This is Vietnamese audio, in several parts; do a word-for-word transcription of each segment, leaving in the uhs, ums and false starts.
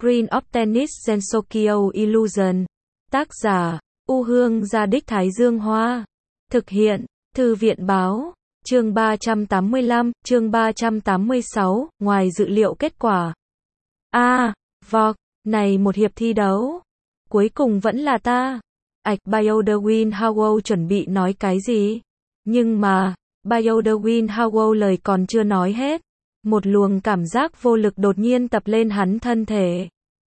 Screen of Tennis Gensokyo Illusion. Tác giả, U Hương Gia Đích Thái Dương Hoa. Thực hiện, Thư viện Báo. Chương ba trăm tám mươi lăm, chương ba trăm tám mươi sáu, ngoài dự liệu kết quả. A, à, vọc, này một hiệp thi đấu. Cuối cùng vẫn là ta. Ảch Bioderwin Howell chuẩn bị nói cái gì? Nhưng mà, Bioderwin Howell lời còn chưa nói hết. Một luồng cảm giác vô lực đột nhiên tập lên hắn thân thể.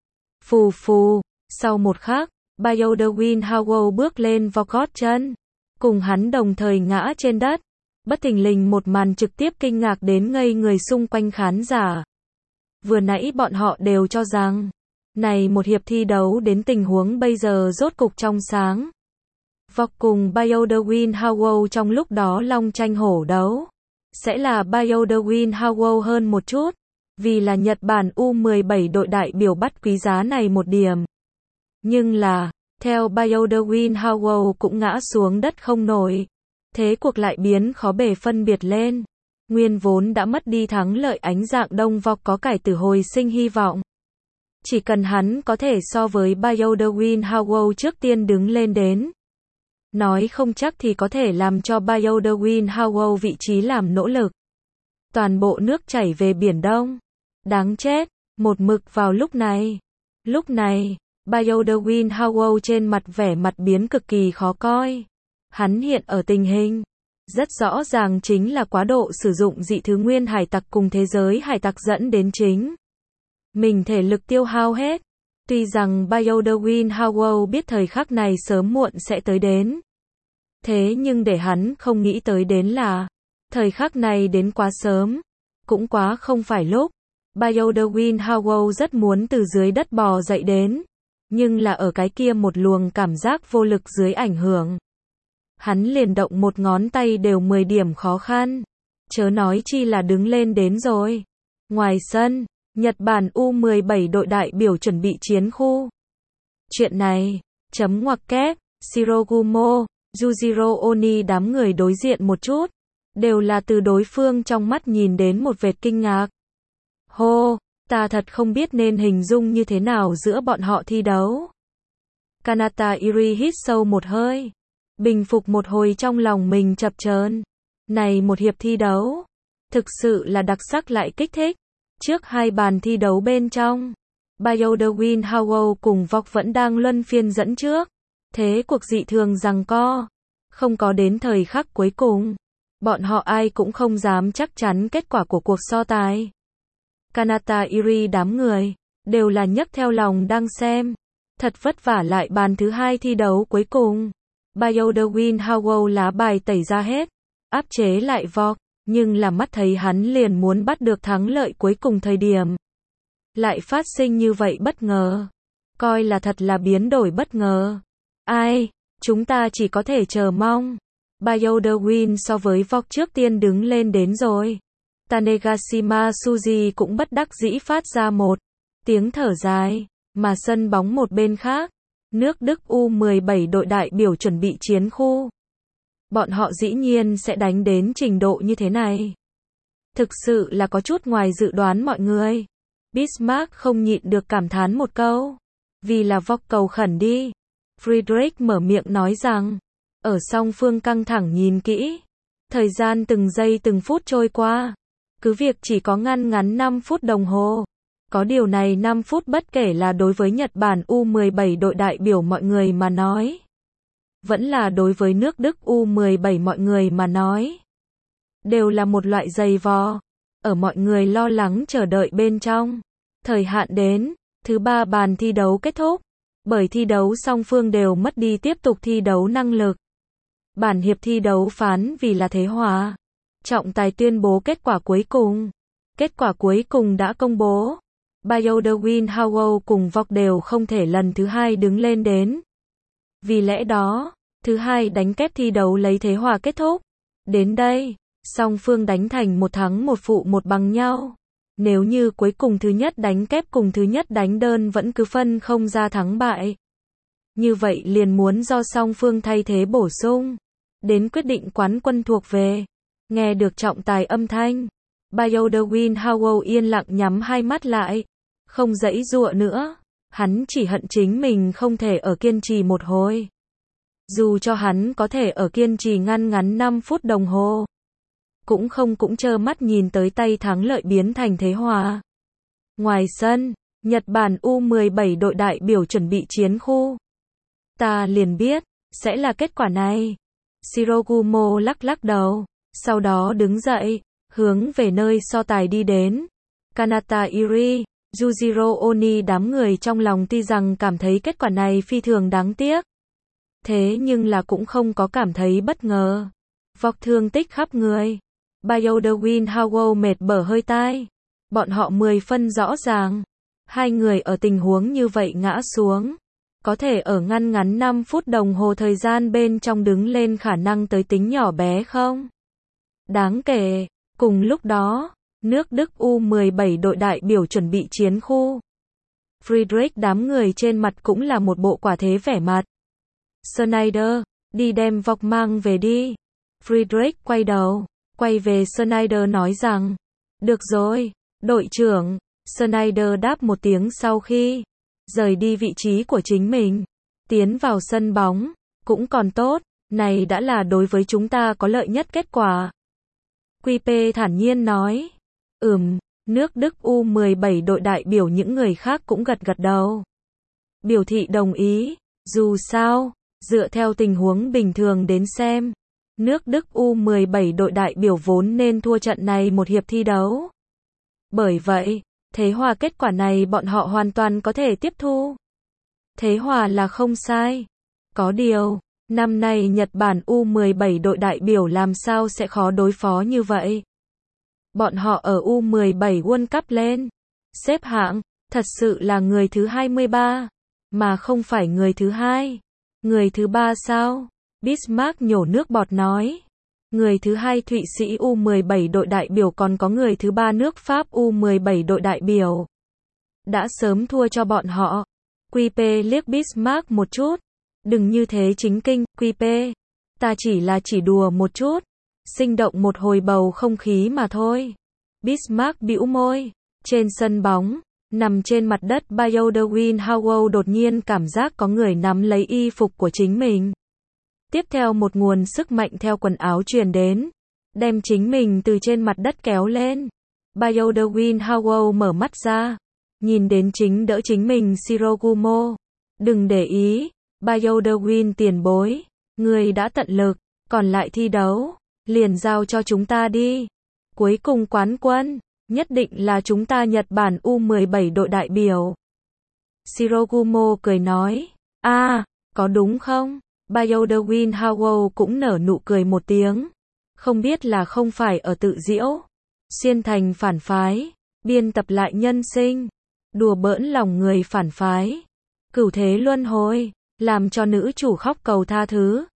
Phù phù, sau một khắc, Bioderwin Howell bước lên vào gót chân. Cùng hắn đồng thời ngã trên đất. Bất thình lình một màn trực tiếp kinh ngạc đến ngây người xung quanh khán giả. Vừa nãy bọn họ đều cho rằng, này một hiệp thi đấu đến tình huống bây giờ rốt cục trong sáng. Vọc cùng Bioderwin Howell trong lúc đó long tranh hổ đấu. Sẽ là Bioderwin Howell hơn một chút. Vì là Nhật Bản U mười bảy đội đại biểu bắt quý giá này một điểm. Nhưng là, theo Bioderwin Howell cũng ngã xuống đất không nổi. Thế cuộc lại biến khó bề phân biệt lên. Nguyên vốn đã mất đi thắng lợi ánh dạng đông vọc có cải tử hồi sinh hy vọng. Chỉ cần hắn có thể so với Bioderwin Howell trước tiên đứng lên đến. Nói không chắc thì có thể làm cho Bioderwin Howell vị trí làm nỗ lực. Toàn bộ nước chảy về Biển Đông. Đáng chết, một mực vào lúc này. Lúc này, Bioderwin Howell trên mặt vẻ mặt biến cực kỳ khó coi. Hắn hiện ở tình hình rất rõ ràng chính là quá độ sử dụng dị thứ nguyên hải tặc cùng thế giới hải tặc dẫn đến chính mình thể lực tiêu hao hết. Tuy rằng Bioderwin Howell biết thời khắc này sớm muộn sẽ tới đến. Thế nhưng để hắn không nghĩ tới đến là thời khắc này đến quá sớm, cũng quá không phải lúc. Bioderwin Howell rất muốn từ dưới đất bò dậy đến, nhưng là ở cái kia một luồng cảm giác vô lực dưới ảnh hưởng. Hắn liền động một ngón tay đều mười điểm khó khăn. Chớ nói chi là đứng lên đến rồi. Ngoài sân, Nhật Bản U mười bảy đội đại biểu chuẩn bị chiến khu. Chuyện này, chấm ngoặc kép, Shirogumo, Yujiro Oni đám người đối diện một chút. Đều là từ đối phương trong mắt nhìn đến một vệt kinh ngạc. Hô, ta thật không biết nên hình dung như thế nào giữa bọn họ thi đấu. Kanata Iri hít sâu một hơi. Bình phục một hồi trong lòng mình chập chờn. Này một hiệp thi đấu, thực sự là đặc sắc lại kích thích. Trước hai bàn thi đấu bên trong, Bioderwin Howell cùng vọc vẫn đang luân phiên dẫn trước. Thế cuộc dị thường giằng co. Không có đến thời khắc cuối cùng. Bọn họ ai cũng không dám chắc chắn kết quả của cuộc so tài. Kanata Iri đám người, đều là nhấc theo lòng đang xem. Thật vất vả lại bàn thứ hai thi đấu cuối cùng. Bioderwin Howell lá bài tẩy ra hết, áp chế lại vọc, nhưng là mắt thấy hắn liền muốn bắt được thắng lợi cuối cùng thời điểm. Lại phát sinh như vậy bất ngờ. Coi là thật là biến đổi bất ngờ. Ai, chúng ta chỉ có thể chờ mong. Bioderwin so với vọc trước tiên đứng lên đến rồi. Tanegashima Suji cũng bất đắc dĩ phát ra một tiếng thở dài, mà sân bóng một bên khác. Nước Đức U mười bảy đội đại biểu chuẩn bị chiến khu. Bọn họ dĩ nhiên sẽ đánh đến trình độ như thế này. Thực sự là có chút ngoài dự đoán mọi người. Bismarck không nhịn được cảm thán một câu. Vì là vọc cầu khẩn đi. Friedrich mở miệng nói rằng. Ở song phương căng thẳng nhìn kỹ. Thời gian từng giây từng phút trôi qua. Cứ việc chỉ có ngăn ngắn năm phút đồng hồ. Có điều này năm phút bất kể là đối với Nhật Bản U mười bảy đội đại biểu mọi người mà nói. Vẫn là đối với nước Đức U mười bảy mọi người mà nói. Đều là một loại giày vò. Ở mọi người lo lắng chờ đợi bên trong. Thời hạn đến, thứ ba bàn thi đấu kết thúc. Bởi thi đấu song phương đều mất đi tiếp tục thi đấu năng lực. Bản hiệp thi đấu phán vì là thế hòa. Trọng tài tuyên bố kết quả cuối cùng. Kết quả cuối cùng đã công bố. Bioderwin Howell cùng vọc đều không thể lần thứ hai đứng lên đến. Vì lẽ đó, thứ hai đánh kép thi đấu lấy thế hòa kết thúc. Đến đây, song phương đánh thành một thắng một phụ một bằng nhau. Nếu như cuối cùng thứ nhất đánh kép cùng thứ nhất đánh đơn vẫn cứ phân không ra thắng bại. Như vậy liền muốn do song phương thay thế bổ sung. Đến quyết định quán quân thuộc về. Nghe được trọng tài âm thanh. Bioderwin Howell yên lặng nhắm hai mắt lại. không giãy giụa nữa. Hắn chỉ hận chính mình không thể ở kiên trì một hồi. Dù cho hắn có thể ở kiên trì ngăn ngắn năm phút đồng hồ, cũng không cũng trơ mắt nhìn tới tay thắng lợi biến thành thế hòa. Ngoài sân, Nhật Bản U mười bảy đội đại biểu chuẩn bị chiến khu. Ta liền biết, sẽ là kết quả này. Shirogumo lắc lắc đầu, sau đó đứng dậy, hướng về nơi so tài đi đến. Kanata Iri, Yujiro Oni đám người trong lòng tuy rằng cảm thấy kết quả này phi thường đáng tiếc. Thế nhưng là cũng không có cảm thấy bất ngờ. Vọc thương tích khắp người. Bioderwin Howell mệt bở hơi tai. Bọn họ mười phân rõ ràng. Hai người ở tình huống như vậy ngã xuống. Có thể ở ngăn ngắn năm phút đồng hồ thời gian bên trong đứng lên khả năng tới tính nhỏ bé không? Đáng kể. Cùng lúc đó, nước Đức U mười bảy đội đại biểu chuẩn bị chiến khu. Friedrich đám người trên mặt cũng là một bộ quả thế vẻ mặt. Schneider, đi đem Vọc mang về đi. Friedrich quay đầu, quay về Schneider nói rằng, được rồi, đội trưởng. Schneider đáp một tiếng sau khi rời đi vị trí của chính mình, tiến vào sân bóng, cũng còn tốt, này đã là đối với chúng ta có lợi nhất kết quả. quy pê thản nhiên nói, ừm, nước Đức U mười bảy đội đại biểu những người khác cũng gật gật đầu. Biểu thị đồng ý, dù sao, dựa theo tình huống bình thường đến xem, nước Đức U mười bảy đội đại biểu vốn nên thua trận này một hiệp thi đấu. Bởi vậy, thế hòa kết quả này bọn họ hoàn toàn có thể tiếp thu. Thế hòa là không sai. Có điều, năm nay Nhật Bản U mười bảy đội đại biểu làm sao sẽ khó đối phó như vậy. Bọn họ ở U mười bảy World Cup lên xếp hạng, thật sự là người thứ hai mươi ba, mà không phải người thứ hai. Người thứ ba sao? Bismarck nhổ nước bọt nói. Người thứ hai Thụy Sĩ U mười bảy đội đại biểu còn có người thứ ba nước Pháp U mười bảy đội đại biểu. Đã sớm thua cho bọn họ. quy pê liếc Bismarck một chút. Đừng như thế chính kinh, quy pê. Ta chỉ là chỉ đùa một chút. Sinh động một hồi bầu không khí mà thôi. Bismarck bĩu môi. Trên sân bóng, nằm trên mặt đất Bioderwin Howell đột nhiên cảm giác có người nắm lấy y phục của chính mình. Tiếp theo một nguồn sức mạnh theo quần áo truyền đến, đem chính mình từ trên mặt đất kéo lên. Bioderwin Howell mở mắt ra, nhìn đến chính đỡ chính mình Shirogumo. Đừng để ý, Bioderwin tiền bối, người đã tận lực, còn lại thi đấu, liền giao cho chúng ta đi. Cuối cùng quán quân, nhất định là chúng ta Nhật Bản U mười bảy đội đại biểu. Shirogumo cười nói, a, à, có đúng không? Bioderwin Howell cũng nở nụ cười một tiếng. Không biết là không phải ở tự giễu, xuyên thành phản phái, biên tập lại nhân sinh, đùa bỡn lòng người phản phái, cửu thế luân hồi, làm cho nữ chủ khóc cầu tha thứ.